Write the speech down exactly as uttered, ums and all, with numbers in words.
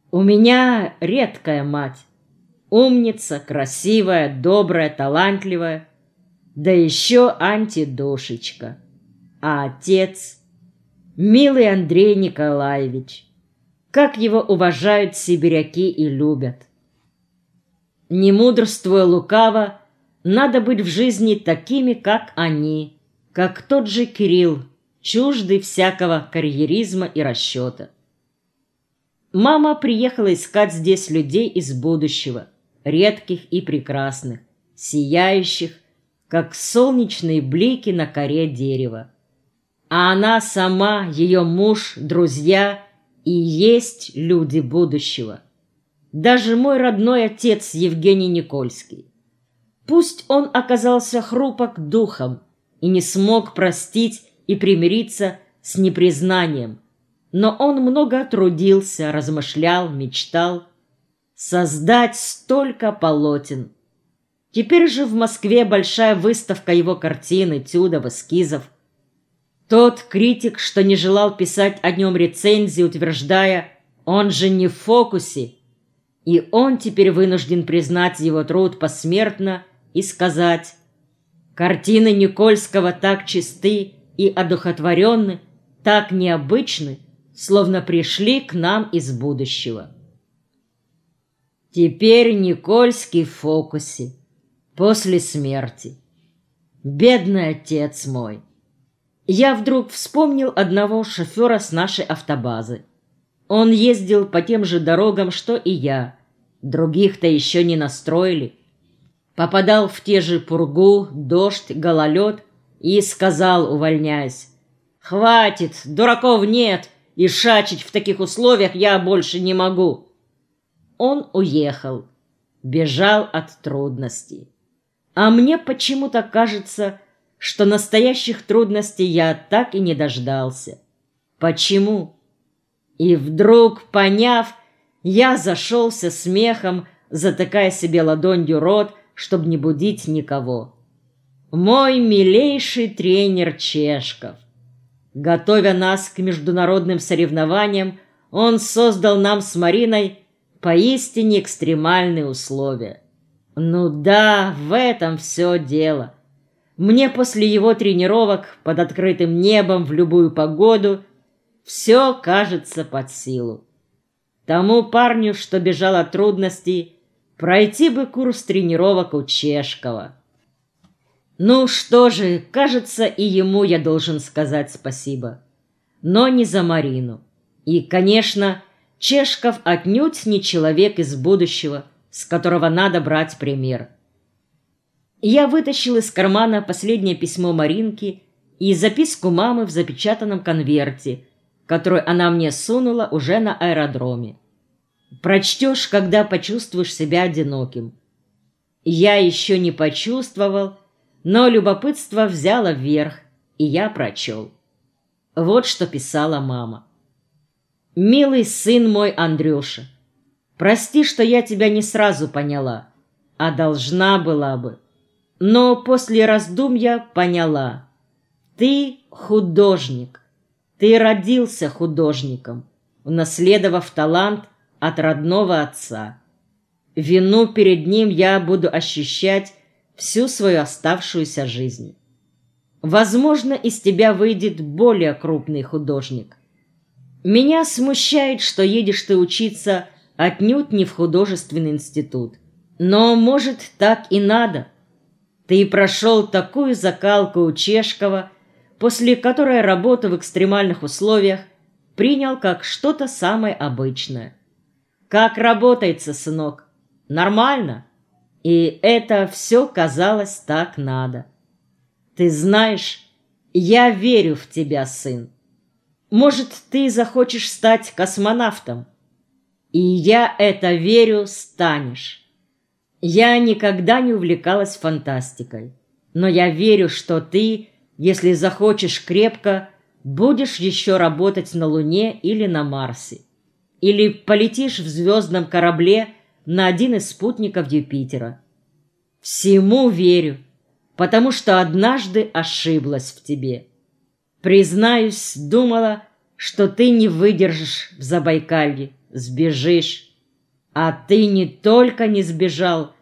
У меня редкая мать. Умница, красивая, добрая, талантливая. Да еще антидушечка. А отец... Милый Андрей Николаевич. Как его уважают сибиряки и любят. Не мудрствуя лукаво, надо быть в жизни такими, как они, как тот же Кирилл, чуждый всякого карьеризма и расчета. Мама приехала искать здесь людей из будущего, редких и прекрасных, сияющих, как солнечные блики на коре дерева. А она сама, ее муж, друзья и есть люди будущего. Даже мой родной отец Евгений Никольский. Пусть он оказался хрупок духом и не смог простить и примириться с непризнанием, но он много трудился, размышлял, мечтал создать столько полотен. Теперь же в Москве большая выставка его картин, этюдов, эскизов. Тот критик, что не желал писать о нем рецензии, утверждая, он же не в фокусе, и он теперь вынужден признать его труд посмертно и сказать: картины Никольского так чисты и одухотворенны, так необычны, словно пришли к нам из будущего. Теперь Никольский в фокусе, после смерти. Бедный отец мой. Я вдруг вспомнил одного шофера с нашей автобазы. Он ездил по тем же дорогам, что и я. Других-то еще не настроили. Попадал в те же пургу, дождь, гололед и сказал, увольняясь: «Хватит, дураков нет, и шачить в таких условиях я больше не могу». Он уехал, бежал от трудностей. А мне почему-то кажется, что настоящих трудностей я так и не дождался. Почему? И вдруг, поняв, я зашелся смехом, затыкая себе ладонью рот, чтобы не будить никого. Мой милейший тренер Чешков. Готовя нас к международным соревнованиям, он создал нам с Мариной поистине экстремальные условия. Ну да, в этом все дело. Мне после его тренировок под открытым небом в любую погоду все кажется под силу. Тому парню, что бежал от трудностей, пройти бы курс тренировок у Чешкова. Ну что же, кажется, и ему я должен сказать спасибо. Но не за Марину. И, конечно, Чешков отнюдь не человек из будущего, с которого надо брать пример. Я вытащил из кармана последнее письмо Маринки и записку мамы в запечатанном конверте, которую она мне сунула уже на аэродроме. Прочтешь, когда почувствуешь себя одиноким. Я еще не почувствовал, но любопытство взяло вверх, и я прочел. Вот что писала мама. «Милый сын мой Андрюша, прости, что я тебя не сразу поняла, а должна была бы. Но после раздумья поняла. Ты художник. Ты родился художником, унаследовав талант от родного отца. Вину перед ним я буду ощущать всю свою оставшуюся жизнь. Возможно, из тебя выйдет более крупный художник. Меня смущает, что едешь ты учиться отнюдь не в художественный институт. Но, может, так и надо. Ты прошел такую закалку у Чешкова, после которой работу в экстремальных условиях принял как что-то самое обычное. Как работается, сынок? Нормально? И это все казалось так надо. Ты знаешь, я верю в тебя, сын. Может, ты захочешь стать космонавтом? И я это верю, станешь. Я никогда не увлекалась фантастикой, но я верю, что ты, если захочешь крепко, будешь еще работать на Луне или на Марсе. Или полетишь в звездном корабле на один из спутников Юпитера. Всему верю, потому что однажды ошиблась в тебе. Признаюсь, думала, что ты не выдержишь в Забайкалье, сбежишь. А ты не только не сбежал,